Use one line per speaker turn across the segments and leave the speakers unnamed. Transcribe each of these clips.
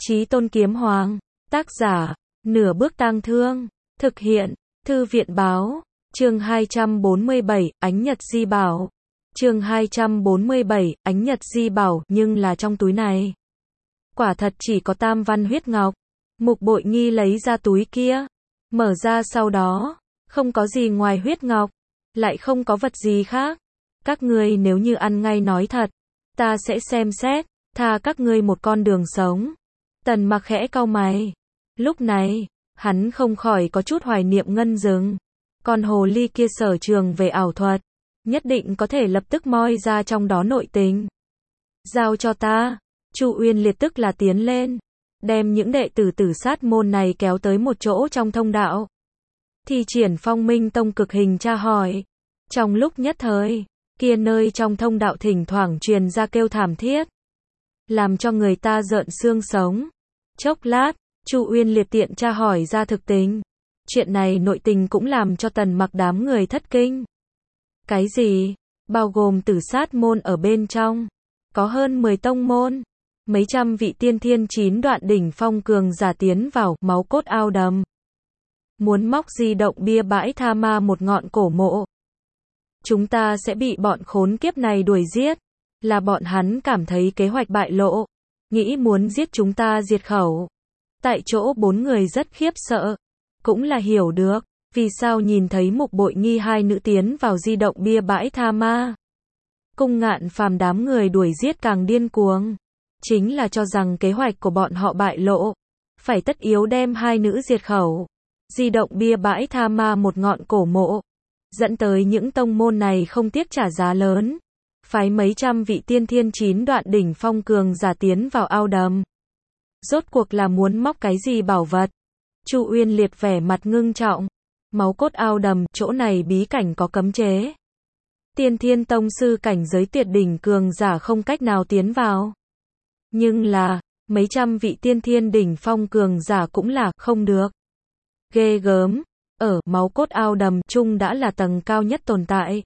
Chí Tôn Kiếm Hoàng. Tác giả, Nửa Bước Tang Thương. Thực hiện, Thư viện Báo. Chương 247, Ánh Nhật Di Bảo. Chương 247, Ánh Nhật Di Bảo, nhưng là trong túi này. Quả thật chỉ có tam văn huyết ngọc. Mục Bội Nghi lấy ra túi kia. Mở ra sau đó, không có gì ngoài huyết ngọc. Lại không có vật gì khác. Các ngươi nếu như ăn ngay nói thật, ta sẽ xem xét, tha các ngươi một con đường sống. Tần Mặc khẽ cau mày. Lúc này, hắn không khỏi có chút hoài niệm Ngân Dừng. Con hồ ly kia sở trường về ảo thuật, nhất định có thể lập tức moi ra trong đó nội tình. Giao cho ta. Chu Uyên Liệt tức là tiến lên, đem những đệ tử Tử Sát môn này kéo tới một chỗ trong thông đạo. Thi triển Phong Minh Tông cực hình tra hỏi. Trong lúc nhất thời, kia nơi trong thông đạo thỉnh thoảng truyền ra kêu thảm thiết, làm cho người ta rợn xương sống. Chốc lát, Chu Uyên Liệt tiện tra hỏi ra thực tình. Chuyện này nội tình cũng làm cho Tần Mặc đám người thất kinh. Cái gì? Bao gồm Tử Sát môn ở bên trong. Có hơn 10 tông môn. Mấy trăm vị tiên thiên 9 đoạn đỉnh phong cường giả tiến vào máu cốt ao đầm. Muốn móc di động bia bãi tha ma một ngọn cổ mộ. Chúng ta sẽ bị bọn khốn kiếp này đuổi giết. Là bọn hắn cảm thấy kế hoạch bại lộ, nghĩ muốn giết chúng ta diệt khẩu. Tại chỗ 4 người rất khiếp sợ. Cũng là hiểu được, vì sao nhìn thấy Mục Bội Nghi hai nữ tiến vào di động bia bãi tha ma. Cung Ngạn Phàm đám người đuổi giết càng điên cuồng. Chính là cho rằng kế hoạch của bọn họ bại lộ. Phải tất yếu đem hai nữ diệt khẩu. Di động bia bãi tha ma một ngọn cổ mộ. Dẫn tới những tông môn này không tiếc trả giá lớn. Phái mấy trăm vị tiên thiên 9 đoạn đỉnh phong cường giả tiến vào ao đầm. Rốt cuộc là muốn móc cái gì bảo vật? Chu Uyên Liệt vẻ mặt ngưng trọng. Máu cốt ao đầm, chỗ này bí cảnh có cấm chế. Tiên thiên tông sư cảnh giới tuyệt đỉnh cường giả không cách nào tiến vào. Nhưng là, mấy trăm vị tiên thiên đỉnh phong cường giả cũng là không được. Ghê gớm, ở máu cốt ao đầm chung đã là tầng cao nhất tồn tại.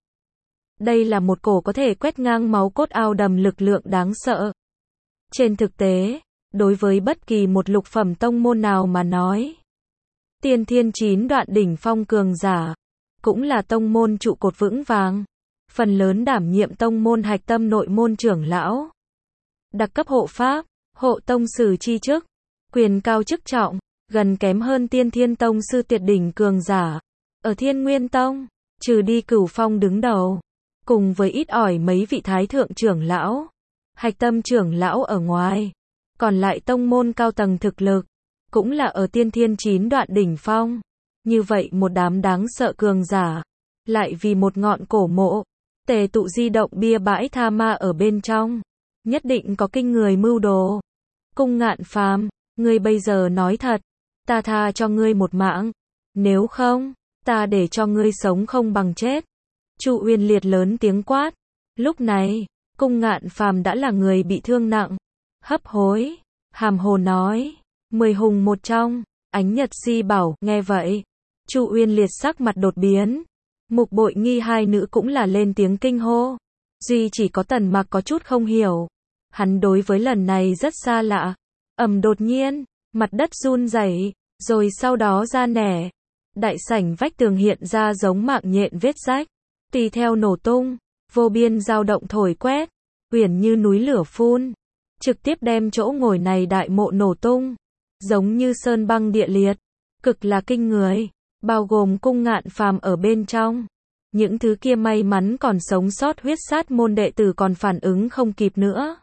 Đây là một cổ có thể quét ngang máu cốt ao đầm lực lượng đáng sợ. Trên thực tế, đối với bất kỳ một lục phẩm tông môn nào mà nói, tiên thiên 9 đoạn đỉnh phong cường giả, cũng là tông môn trụ cột vững vàng. Phần lớn đảm nhiệm tông môn hạch tâm nội môn trưởng lão. Đặc cấp hộ pháp, hộ tông sử chi chức, quyền cao chức trọng, gần kém hơn tiên thiên tông sư tuyệt đỉnh cường giả. Ở Thiên Nguyên Tông, trừ đi Cửu Phong đứng đầu, cùng với ít ỏi mấy vị thái thượng trưởng lão, hạch tâm trưởng lão ở ngoài, còn lại tông môn cao tầng thực lực, cũng là ở tiên thiên 9 đoạn đỉnh phong. Như vậy một đám đáng sợ cường giả, lại vì một ngọn cổ mộ, tề tụ di động bia bãi tha ma ở bên trong, nhất định có kinh người mưu đồ. Cung Ngạn Phàm, ngươi bây giờ nói thật, ta tha cho ngươi một mạng, nếu không, ta để cho ngươi sống không bằng chết. Chu Uyên Liệt lớn tiếng quát. Lúc này, Cung Ngạn Phàm đã là người bị thương nặng, hấp hối, hàm hồ nói, 10 hùng một trong, Ánh Nhật Di Bảo. Nghe vậy, Chu Uyên Liệt sắc mặt đột biến. Mục Bội Nghi hai nữ cũng là lên tiếng kinh hô. Duy chỉ có Tần Mặc có chút không hiểu. Hắn đối với lần này rất xa lạ. Đột nhiên, mặt đất run rẩy, rồi sau đó ra nẻ. Đại sảnh vách tường hiện ra giống mạng nhện vết rách, tùy theo nổ tung, vô biên dao động thổi quét, uyển như núi lửa phun, trực tiếp đem chỗ ngồi này đại mộ nổ tung, giống như sơn băng địa liệt, cực là kinh người, bao gồm Cung Ngạn Phàm ở bên trong. Những thứ kia may mắn còn sống sót huyết sát môn đệ tử còn phản ứng không kịp nữa,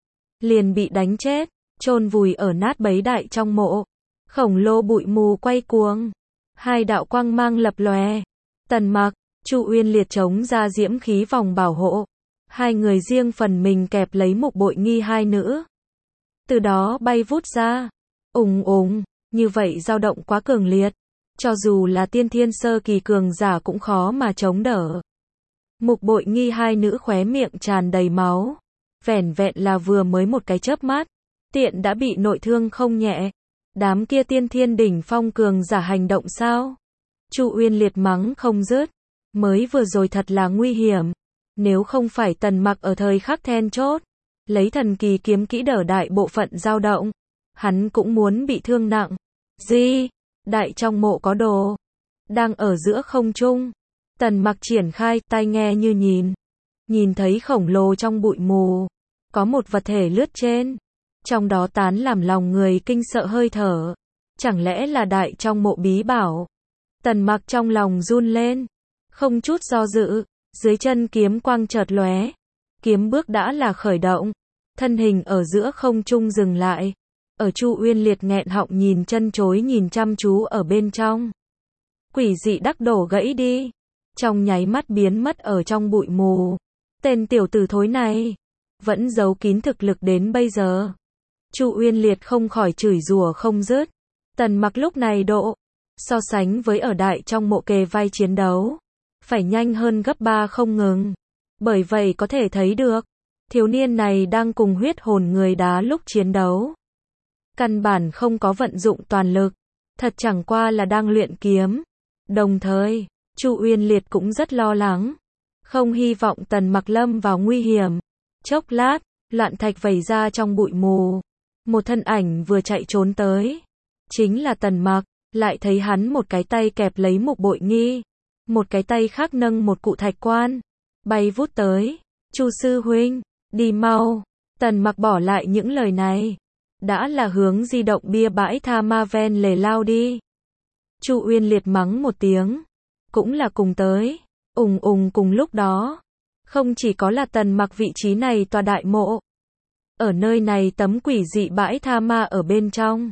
liền bị đánh chết, chôn vùi ở nát bấy đại trong mộ. Khổng lồ bụi mù quay cuồng, hai đạo quang mang lập lòe. Tần Mặc, Chu Uyên Liệt chống ra diễm khí vòng bảo hộ. Hai người riêng phần mình kẹp lấy Mục Bội Nghi hai nữ. Từ đó bay vút ra. Ùng ùng, như vậy dao động quá cường liệt. Cho dù là tiên thiên sơ kỳ cường giả cũng khó mà chống đỡ. Mục Bội Nghi hai nữ khóe miệng tràn đầy máu. Vẻn vẹn là vừa mới một cái chớp mắt, tiện đã bị nội thương không nhẹ. Đám kia tiên thiên đỉnh phong cường giả hành động sao? Chu Uyên Liệt mắng không dứt. Mới vừa rồi thật là nguy hiểm. Nếu không phải Tần Mặc ở thời khắc then chốt, lấy thần kỳ kiếm kỹ đỡ đại bộ phận dao động, hắn cũng muốn bị thương nặng. Gì? Đại trong mộ có đồ. Đang ở giữa không trung. Tần Mặc triển khai tai nghe như nhìn. Nhìn thấy khổng lồ trong bụi mù. Có một vật thể lướt trên. Trong đó tán làm lòng người kinh sợ hơi thở. Chẳng lẽ là đại trong mộ bí bảo? Tần Mặc trong lòng run lên. Không chút do dự. Dưới chân kiếm quang chợt lóe. Kiếm bước đã là khởi động. Thân hình ở giữa không trung dừng lại. Ở Chu Uyên Liệt nghẹn họng nhìn chân chối nhìn chăm chú ở bên trong. Quỷ dị đắc đổ gãy đi. Trong nháy mắt biến mất ở trong bụi mù. Tên tiểu tử thối này. Vẫn giấu kín thực lực đến bây giờ. Chu Uyên Liệt không khỏi chửi rủa không dứt. Tần Mặc lúc này độ. So sánh với ở đại trong mộ kề vai chiến đấu. Phải nhanh hơn gấp 3 không ngừng. Bởi vậy có thể thấy được. Thiếu niên này đang cùng huyết hồn người đá lúc chiến đấu. Căn bản không có vận dụng toàn lực. Thật chẳng qua là đang luyện kiếm. Đồng thời, Chu Uyên Liệt cũng rất lo lắng. Không hy vọng Tần Mặc lâm vào nguy hiểm. Chốc lát, loạn thạch vẩy ra trong bụi mù. Một thân ảnh vừa chạy trốn tới. Chính là Tần Mặc, lại thấy hắn một cái tay kẹp lấy Mục Bội Nghi. Một cái tay khác nâng một cụ thạch quan. Bay vút tới. Chu sư huynh, đi mau. Tần Mặc bỏ lại những lời này. Đã là hướng di động bia bãi tha ma ven lề lao đi. Chu Uyên Liệt mắng một tiếng. Cũng là cùng tới. Cùng lúc đó. Không chỉ có là Tần Mặc vị trí này tòa đại mộ. Ở nơi này tấm quỷ dị bãi tha ma ở bên trong.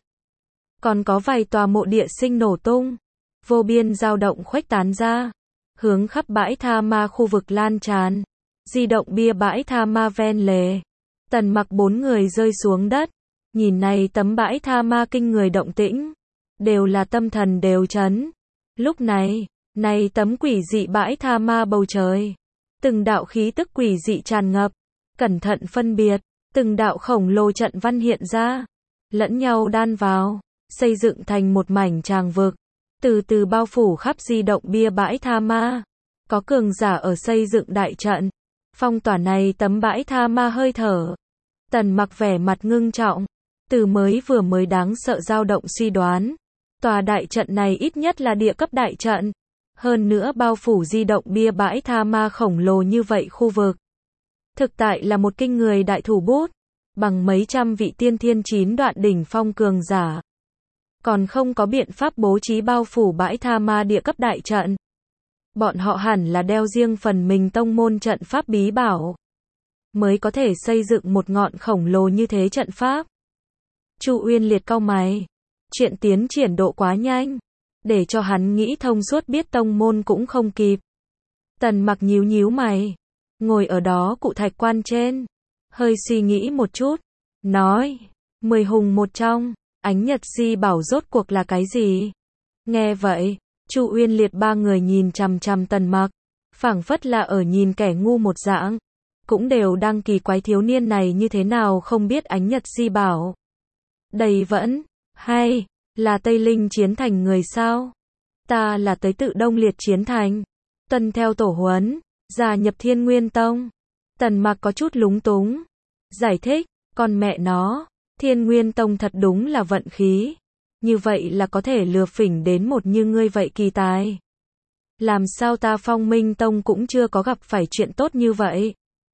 Còn có vài tòa mộ địa sinh nổ tung. Vô biên dao động khuếch tán ra. Hướng khắp bãi tha ma khu vực lan tràn. Di động bia bãi tha ma ven lề. Tần Mặc 4 người rơi xuống đất. Nhìn này tấm bãi tha ma kinh người động tĩnh. Đều là tâm thần đều chấn. Lúc này, này tấm quỷ dị bãi tha ma bầu trời. Từng đạo khí tức quỷ dị tràn ngập. Cẩn thận phân biệt. Từng đạo khổng lồ trận văn hiện ra. Lẫn nhau đan vào. Xây dựng thành một mảnh tràng vực. Từ từ bao phủ khắp di động bia bãi tha ma. Có cường giả ở xây dựng đại trận. Phong tỏa này tấm bãi tha ma hơi thở. Tần Mặc vẻ mặt ngưng trọng. Từ vừa mới đáng sợ dao động suy đoán. Tòa đại trận này ít nhất là địa cấp đại trận. Hơn nữa bao phủ di động bia bãi tha ma khổng lồ như vậy khu vực. Thực tại là một kinh người đại thủ bút. Bằng mấy trăm vị tiên thiên 9 đoạn đỉnh phong cường giả. Còn không có biện pháp bố trí bao phủ bãi tha ma địa cấp đại trận. Bọn họ hẳn là đeo riêng phần mình tông môn trận pháp bí bảo. Mới có thể xây dựng một ngọn khổng lồ như thế trận pháp. Chu Uyên Liệt cau mày. Chuyện tiến triển độ quá nhanh. Để cho hắn nghĩ thông suốt biết tông môn cũng không kịp. Tần Mặc nhíu mày. Ngồi ở đó cụ thạch quan trên. Hơi suy nghĩ một chút. Nói. 10 hùng một trong. Ánh Nhật Di bảo rốt cuộc là cái gì? Nghe vậy. Chu Uyên Liệt 3 người nhìn chằm chằm Tần Mặc. Phảng phất là ở nhìn kẻ ngu một dạng. Cũng đều đang kỳ quái thiếu niên này như thế nào không biết Ánh Nhật Di bảo. Đây vẫn. Hay. Là Tây Linh chiến thành người sao? Ta là tới tự Đông Liệt chiến thành. Tuân theo tổ huấn. Gia nhập Thiên Nguyên Tông. Tần Mặc có chút lúng túng. Giải thích. Con mẹ nó. Thiên Nguyên Tông thật đúng là vận khí. Như vậy là có thể lừa phỉnh đến một như ngươi vậy kỳ tài. Làm sao ta Phong Minh Tông cũng chưa có gặp phải chuyện tốt như vậy.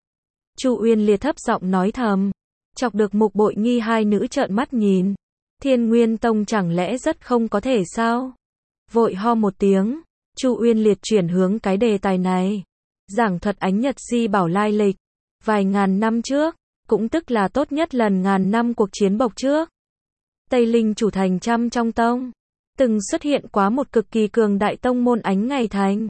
Chu Uyên Liệt thấp giọng nói thầm. Chọc được Mục Bội Nghi hai nữ trợn mắt nhìn. Thiên Nguyên Tông chẳng lẽ rất không có thể sao? Vội ho một tiếng. Chu Uyên Liệt chuyển hướng cái đề tài này. Giảng thuật Ánh Nhật Di bảo lai lịch. Vài ngàn năm trước. Cũng tức là tốt nhất lần ngàn năm cuộc chiến bộc trước. Tây Linh chủ thành trăm trong tông. Từng xuất hiện quá một cực kỳ cường đại tông môn Ánh Ngày Thành.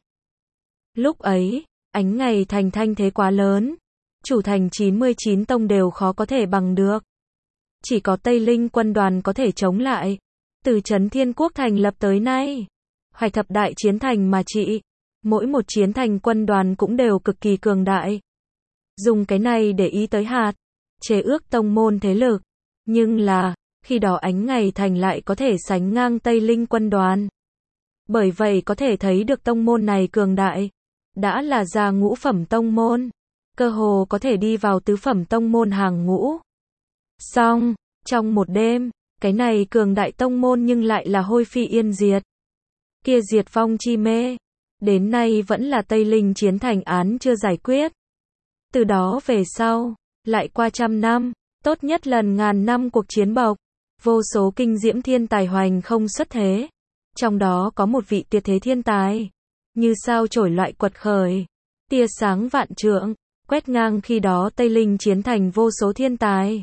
Lúc ấy, Ánh Ngày Thành thanh thế quá lớn. Chủ thành 99 tông đều khó có thể bằng được. Chỉ có Tây Linh quân đoàn có thể chống lại. Từ Trấn Thiên Quốc thành lập tới nay. Hoài thập đại chiến thành mà trị. Mỗi một chiến thành quân đoàn cũng đều cực kỳ cường đại. Dùng cái này để ý tới hạt. Chế ước tông môn thế lực. Nhưng là, khi đó Ánh Ngày Thành lại có thể sánh ngang Tây Linh quân đoàn. Bởi vậy có thể thấy được tông môn này cường đại. Đã là gia ngũ phẩm tông môn. Cơ hồ có thể đi vào tứ phẩm tông môn hàng ngũ. Xong, trong một đêm, Cái này cường đại tông môn nhưng lại là hôi phi yên diệt. Kia diệt vong chi mê, đến nay vẫn là Tây Linh Chiến Thành án chưa giải quyết. Từ đó về sau, lại qua 100 năm, tốt nhất lần ngàn năm cuộc chiến bộc, vô số kinh diễm thiên tài hoành không xuất thế. Trong đó có một vị tuyệt thế thiên tài, như sao chổi loại quật khởi, tia sáng vạn trượng, quét ngang khi đó Tây Linh Chiến Thành vô số thiên tài.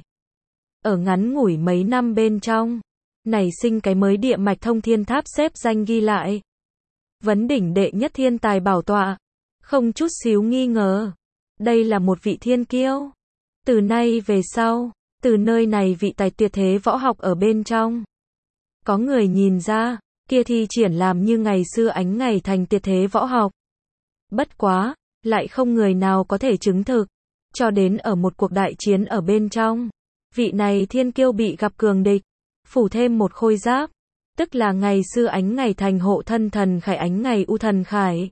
Ở ngắn ngủi mấy năm bên trong, nảy sinh cái mới địa mạch thông thiên tháp xếp danh ghi lại. Vấn đỉnh đệ nhất thiên tài bảo tọa, không chút xíu nghi ngờ. Đây là một vị thiên kiêu. Từ nay về sau, từ nơi này vị tài tuyệt thế võ học ở bên trong. Có người nhìn ra, kia thi triển làm như ngày xưa Ánh Ngày Thành tuyệt thế võ học. Bất quá, lại không người nào có thể chứng thực. Cho đến ở một cuộc đại chiến ở bên trong, vị này thiên kiêu bị gặp cường địch, phủ thêm một khôi giáp, tức là ngày xưa Ánh Ngày Thành hộ thân thần khải Ánh Ngày U Thần Khải.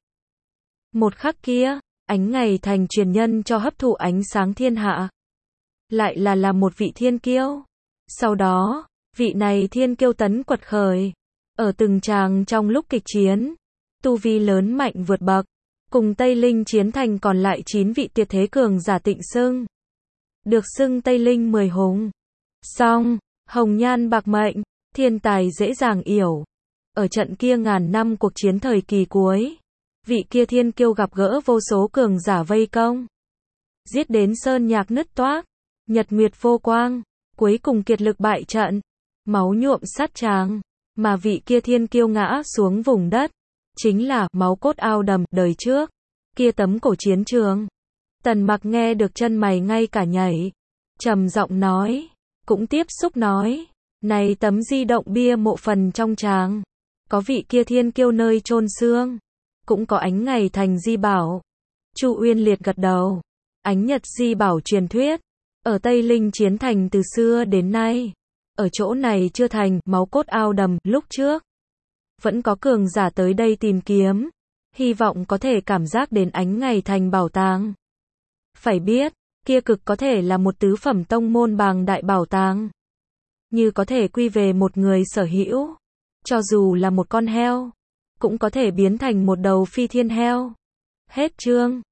Một khắc kia, Ánh Ngày Thành truyền nhân cho hấp thụ ánh sáng thiên hạ. Lại là một vị thiên kiêu. Sau đó, vị này thiên kiêu tấn quật khởi. Ở từng tràng trong lúc kịch chiến, tu vi lớn mạnh vượt bậc, cùng Tây Linh Chiến Thành còn lại 9 vị tuyệt thế cường giả tịnh xưng. Được xưng Tây Linh 10 hùng. Song, hồng nhan bạc mệnh, thiên tài dễ dàng yểu. Ở trận kia ngàn năm cuộc chiến thời kỳ cuối, vị kia thiên kiêu gặp gỡ vô số cường giả vây công. Giết đến sơn nhạc nứt toác, nhật nguyệt vô quang, cuối cùng kiệt lực bại trận, máu nhuộm sát tràng, mà vị kia thiên kiêu ngã xuống vùng đất, chính là máu cốt ao đầm đời trước, kia tấm cổ chiến trường. Tần Mặc nghe được chân mày ngay cả nhảy, trầm giọng nói, cũng tiếp xúc nói, này tấm di động bia mộ phần trong tràng, có vị kia thiên kiêu nơi chôn xương, cũng có Ánh Ngày Thành di bảo. Chu Uyên liệt gật đầu, Ánh Nhật di bảo truyền thuyết, ở Tây Linh Chiến Thành từ xưa đến nay, ở chỗ này chưa thành máu cốt ao đầm lúc trước. Vẫn có cường giả tới đây tìm kiếm, hy vọng có thể cảm giác đến Ánh Ngày Thành bảo tàng. Phải biết, kia cực có thể là một tứ phẩm tông môn bàng đại bảo tàng. Như có thể quy về một người sở hữu, cho dù là một con heo, cũng có thể biến thành một đầu phi thiên heo. Hết chương.